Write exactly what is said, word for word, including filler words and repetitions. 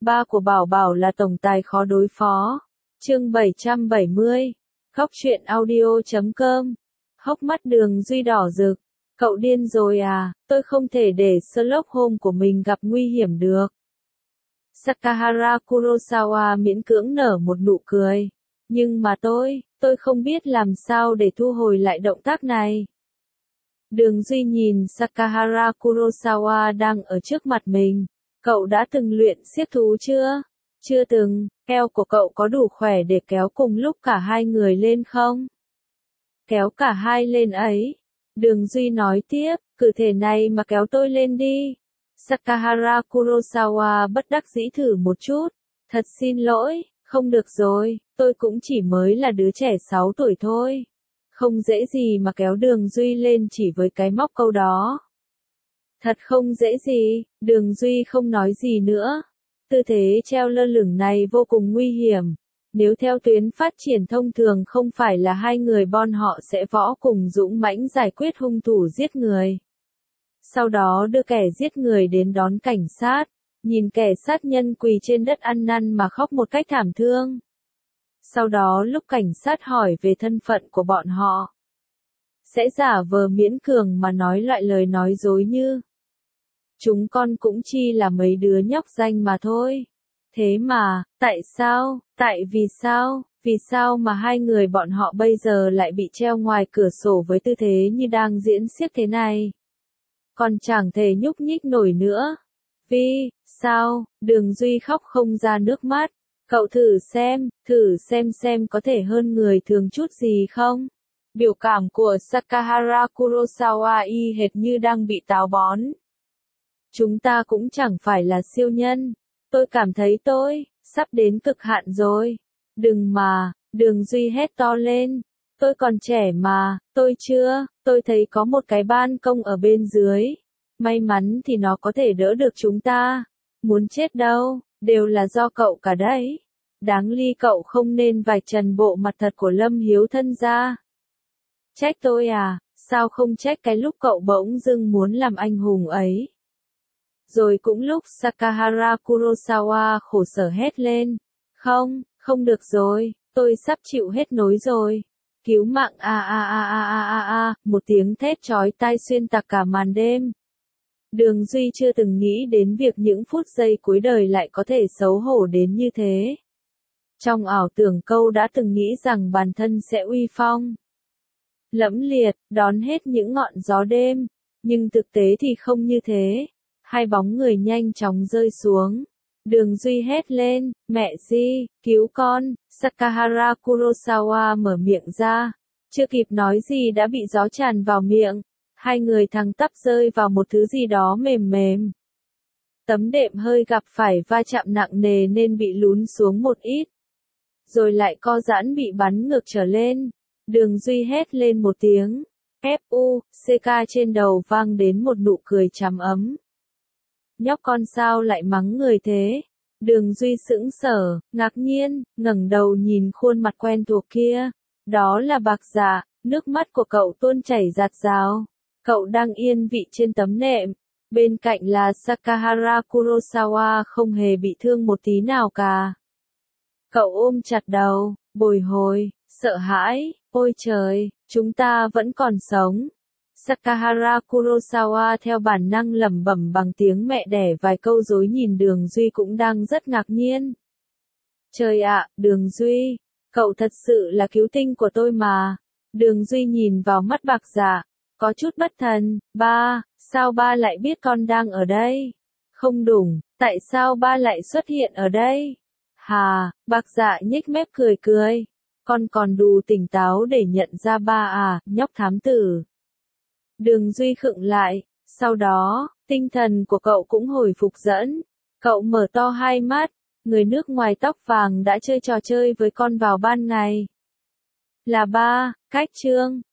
ba của Bảo Bảo là tổng tài khó đối phó. Chương bảy trăm bảy mươi. Khóc chuyện audio chấm com. Hốc mắt Đường Duy đỏ rực. Cậu điên rồi à, tôi không thể để Sherlock Holmes của mình gặp nguy hiểm được. Sakahara Kurosawa miễn cưỡng nở một nụ cười. Nhưng mà tôi, tôi không biết làm sao để thu hồi lại động tác này. Đường Duy nhìn Sakahara Kurosawa đang ở trước mặt mình. Cậu đã từng luyện siếc thú chưa? Chưa từng, eo của cậu có đủ khỏe để kéo cùng lúc cả hai người lên không? Kéo cả hai lên ấy. Đường Duy nói tiếp, cử thể này mà kéo tôi lên đi. Sakahara Kurosawa bất đắc dĩ thử một chút. Thật xin lỗi, không được rồi, tôi cũng chỉ mới là đứa trẻ sáu tuổi thôi. Không dễ gì mà kéo Đường Duy lên chỉ với cái móc câu đó. Thật không dễ gì, Đường Duy không nói gì nữa. Tư thế treo lơ lửng này vô cùng nguy hiểm. Nếu theo tuyến phát triển thông thường không phải là hai người bọn họ sẽ võ cùng dũng mãnh giải quyết hung thủ giết người. Sau đó đưa kẻ giết người đến đón cảnh sát, nhìn kẻ sát nhân quỳ trên đất ăn năn mà khóc một cách thảm thương. Sau đó lúc cảnh sát hỏi về thân phận của bọn họ, sẽ giả vờ miễn cường mà nói loại lời nói dối như chúng con cũng chi là mấy đứa nhóc danh mà thôi. Thế mà, tại sao, tại vì sao, vì sao mà hai người bọn họ bây giờ lại bị treo ngoài cửa sổ với tư thế như đang diễn xiếc thế này? Còn chẳng thể nhúc nhích nổi nữa. Vì, sao, Đường Duy khóc không ra nước mắt. Cậu thử xem, thử xem xem có thể hơn người thường chút gì không? Biểu cảm của Sakahara Kurosawa y hệt như đang bị táo bón. Chúng ta cũng chẳng phải là siêu nhân. Tôi cảm thấy tôi, sắp đến cực hạn rồi. Đừng mà, Đường Duy hét to lên. Tôi còn trẻ mà, tôi chưa, tôi thấy có một cái ban công ở bên dưới. May mắn thì nó có thể đỡ được chúng ta. Muốn chết đâu, đều là do cậu cả đấy. Đáng li cậu không nên vạch trần bộ mặt thật của Lâm Hiếu thân ra. Trách tôi à, sao không trách cái lúc cậu bỗng dưng muốn làm anh hùng ấy. Rồi cũng lúc Sakahara Kurosawa khổ sở hét lên. Không, không được rồi, tôi sắp chịu hết nối rồi. Cứu mạng a a a a a a a, một tiếng thét chói tai xuyên tạc cả màn đêm. Đường Duy chưa từng nghĩ đến việc những phút giây cuối đời lại có thể xấu hổ đến như thế. Trong ảo tưởng câu đã từng nghĩ rằng bản thân sẽ uy phong, lẫm liệt, đón hết những ngọn gió đêm, nhưng thực tế thì không như thế. Hai bóng người nhanh chóng rơi xuống. Đường Duy hét lên, mẹ Di, cứu con. Sakahara Kurosawa mở miệng ra. Chưa kịp nói gì đã bị gió tràn vào miệng. Hai người thẳng tắp rơi vào một thứ gì đó mềm mềm. Tấm đệm hơi gặp phải va chạm nặng nề nên bị lún xuống một ít. Rồi lại co giãn bị bắn ngược trở lên. Đường Duy hét lên một tiếng. ép u xê ca trên đầu vang đến một nụ cười trắm ấm. Nhóc con sao lại mắng người thế? Đường Duy sững sờ, ngạc nhiên, ngẩng đầu nhìn khuôn mặt quen thuộc kia. Đó là Bạc Dạ, nước mắt của cậu tuôn chảy rạt rào. Cậu đang yên vị trên tấm nệm. Bên cạnh là Sakahara Kurosawa không hề bị thương một tí nào cả. Cậu ôm chặt đầu, bồi hồi, sợ hãi, ôi trời, chúng ta vẫn còn sống. Sakahara Kurosawa theo bản năng lẩm bẩm bằng tiếng mẹ đẻ vài câu dối nhìn Đường Duy cũng đang rất ngạc nhiên. Trời ạ, Đường Duy, cậu thật sự là cứu tinh của tôi mà. Đường Duy nhìn vào mắt Bạc Dạ, có chút bất thần. Ba, sao ba lại biết con đang ở đây? Không đúng, tại sao ba lại xuất hiện ở đây? Hà, Bạc Dạ nhếch mép cười cười. Con còn đủ tỉnh táo để nhận ra ba à, nhóc thám tử. Đường Duy khựng lại, sau đó, tinh thần của cậu cũng hồi phục dẫn. Cậu mở to hai mắt, người nước ngoài tóc vàng đã chơi trò chơi với con vào ban ngày. Là ba, Cách Trương,